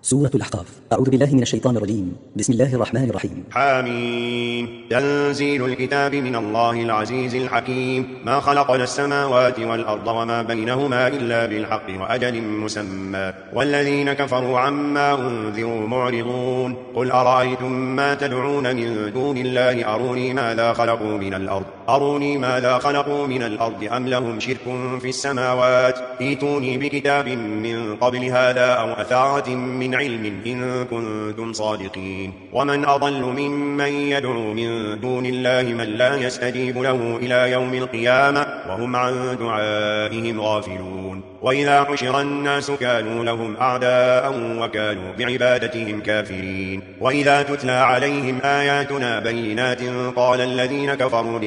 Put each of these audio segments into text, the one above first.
سورة الأحقاف. أعوذ بالله من الشيطان الرجيم. بسم الله الرحمن الرحيم. حميم. تنزيل الكتاب من الله العزيز الحكيم. ما خلقنا السماوات والأرض وما بينهما إلا بالحق وأجل مسمى، والذين كفروا عما أنذروا معرضون. قل أرأيتم ما تدعون من دون الله أروني ماذا خلقوا من الأرض أم لهم شرك في السماوات، ائتوني بكتاب من قبل هذا أو أثارة من علم إن كنتم صادقين. ومن أضل ممن يدعو من دون الله من لا يستجيب له إلى يوم القيامة وهم عن دعائهم غافلون. وإذا حشر الناس كانوا لهم أعداء وكانوا بعبادتهم كافرين. وإذا تتلى عليهم آياتنا بينات قال الذين كفروا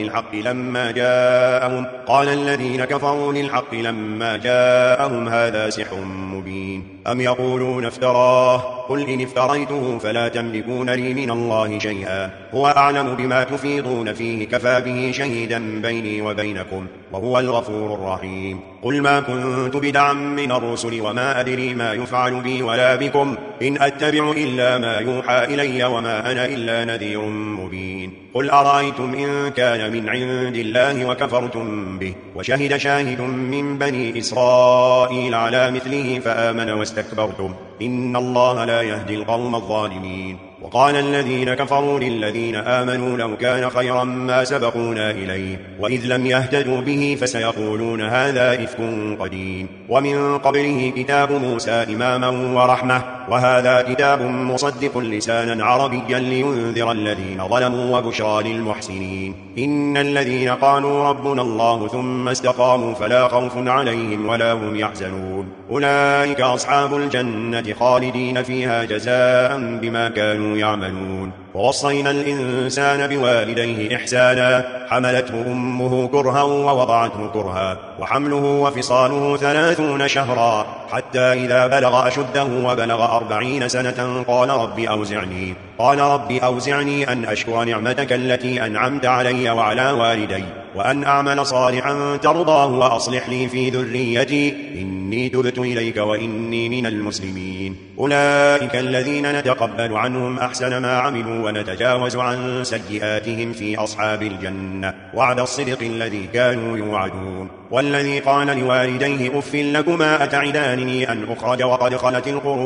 للحق لما جاءهم هذا سحر مبين. أم يقولون افتراه، قل إن افتريته فلا تملكون لي من الله شيئا، هو أعلم بما تفيضون فيه كفى به شهيدا بيني وبينكم وهو الغفور الرحيم. قل ما كنت بدعا من الرسل وما أدري ما يفعل بي ولا بكم، إن أتبع إلا ما يوحى إلي وما أنا إلا نذير مبين. قل أرأيتم إن كان من عند الله وكفرتم به وشهد شاهد من بني إسرائيل على مثله فآمن واستكبرتم إن الله لا يهدي القوم الظالمين. وقال الذين كفروا للذين آمنوا لو كان خيرا ما سبقونا إليه وإذ لم يهتدوا به فسيقولون هذا إفك قديم. ومن قبله كتاب موسى إماما ورحمة، وهذا كتاب مصدق لسانا عربيا لينذر الذين ظلموا وبشرى للمحسنين. إن الذين قالوا ربنا الله ثم استقاموا فلا خوف عليهم ولا هم يحزنون، أولئك أصحاب الجنة خالدين فيها جزاء بما كانوا يعملون. ووصينا الإنسان بوالديه إحسانا، حملته أمه كرها ووضعته كرها، وحمله وفصاله 30 شهرا، حتى إذا بلغ أشده وبلغ 40 سنة قال رب أوزعني أن أشكر نعمتك التي أنعمت علي وعلى والدي وأن أعمل صالحا ترضاه وأصلح لي في ذريتي إني تبت إليك وإني من المسلمين. أولئك الذين نتقبل عنهم أحسن ما عملوا ونتجاوز عن سيئاتهم في أصحاب الجنة وعد الصدق الذي كانوا يوعدون. والذي قال لوالديه أف لكما أتعدانني أن أخرج وقد خلت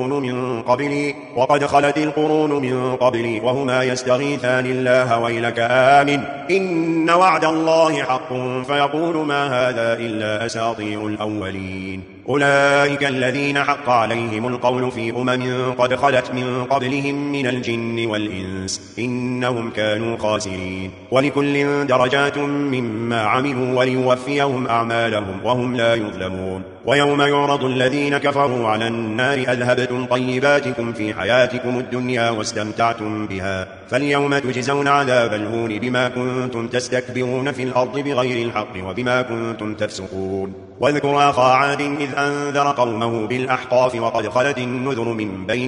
القرون من قبلي وهما يستغيثان الله ويلك آمن إن وعد الله حق فيقول ما هذا إلا أساطير الأولين. أولئك الذين حق عليهم القول في قد خلت من قبلهم من الجن والإنس إنهم كانوا خاسرين. ولكل درجات مما عملوا وليوفيهم أعمالهم وهم لا يظلمون. ويوم يعرض الذين كفروا على النار أذهبتم طيباتكم في حياتكم الدنيا واستمتعتم بها فاليوم تجزون عذاب الهون بما كنتم تستكبرون في الأرض بغير الحق وبما كنتم تفسقون. واذكر أخا عاد إذ أنذر قومه بالأحقاف وقد خلت النذر من بين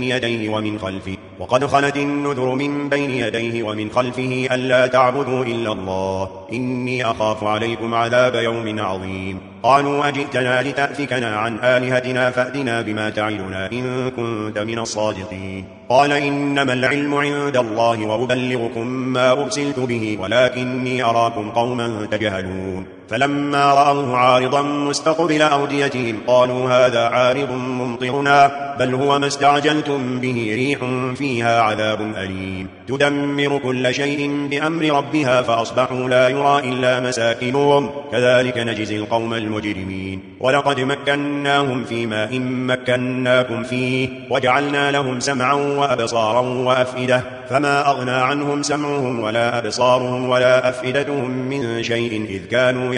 يديه ومن خلفه ألا تعبدوا إلا الله إني أخاف عليكم عذاب يوم عظيم. قالوا أجئتنا لتأفكنا عن آلهتنا فأتنا بما تعدنا إن كنت من الصادقين. قال إنما العلم عند الله وأبلغكم ما أرسلت به ولكني أراكم قوما تجهلون. فلما رأوه عارضا مستقبل أوديتهم قالوا هذا عارض ممطرنا بل هو ما استعجلتم به ريح فيها عذاب أليم تدمر كل شيء بأمر ربها فأصبحوا لا يرى إلا مساكنهم كذلك نجزي القوم المجرمين. ولقد مكناهم في ماء مكناكم فيه وجعلنا لهم سمعا وأبصارا وأفئدة فما أغنى عنهم سمعهم ولا أبصارهم ولا أفئدتهم من شيء إذ كانوا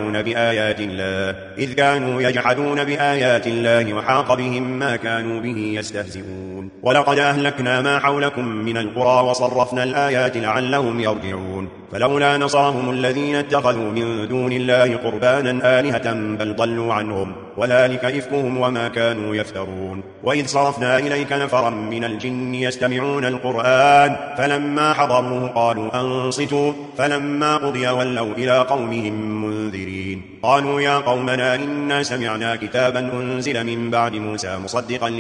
يجحدون بآيات الله وحاق بهم ما كانوا به يستهزئون. ولقد أهلكنا ما حولكم من القرى وصرفنا الآيات لعلهم يرجعون. فلولا نصرهم الذين اتخذوا من دون الله قربانا آلهة بل ضلوا عنهم وذلك إفكهم وما كانوا يفترون. وإذ صرفنا إليك نفرا من الجن يستمعون القرآن فلما حضروه قالوا أنصتوا فلما قضي ولوا إلى قومهم منذرين قالوا يا قومنا إنا سمعنا كتابا أنزل من بعد موسى مصدقا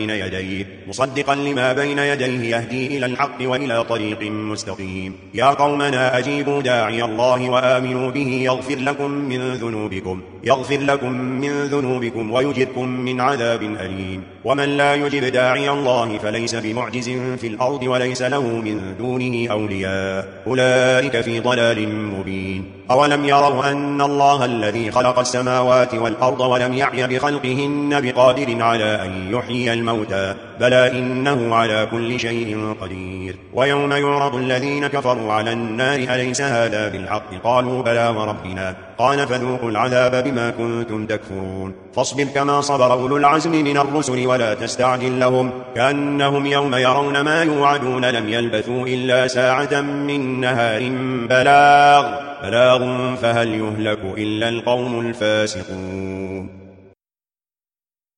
لما بين يديه يهدي إلى الحق وإلى طريق مستقيم يا قومنا أجيبوا داعي الله وآمنوا به يغفر لكم من ذنوبكم ويجركم من عذاب أليم ومن لا يجب داعي الله فليس بمعجز في الأرض وليس له من دونه أولياء أولئك في ضلال مبين أولم يروا أن الله الذي خلق السماوات والأرض ولم يعي بخلقهن بقادر على أن يحيي الموتى بلى إنه على كل شيء قدير ويوم يعرض الذين كفروا على النار أليس هذا بالحق قالوا بلى وربنا قال فذوقوا العذاب بما كنتم تكفرون فاصبر كما صبر أولو العزم من الرسل ولا تستعجل لهم كأنهم يوم يرون ما يوعدون لم يلبثوا إلا ساعة من نهار بلاغ فهل يهلك إلا القوم الفاسقون.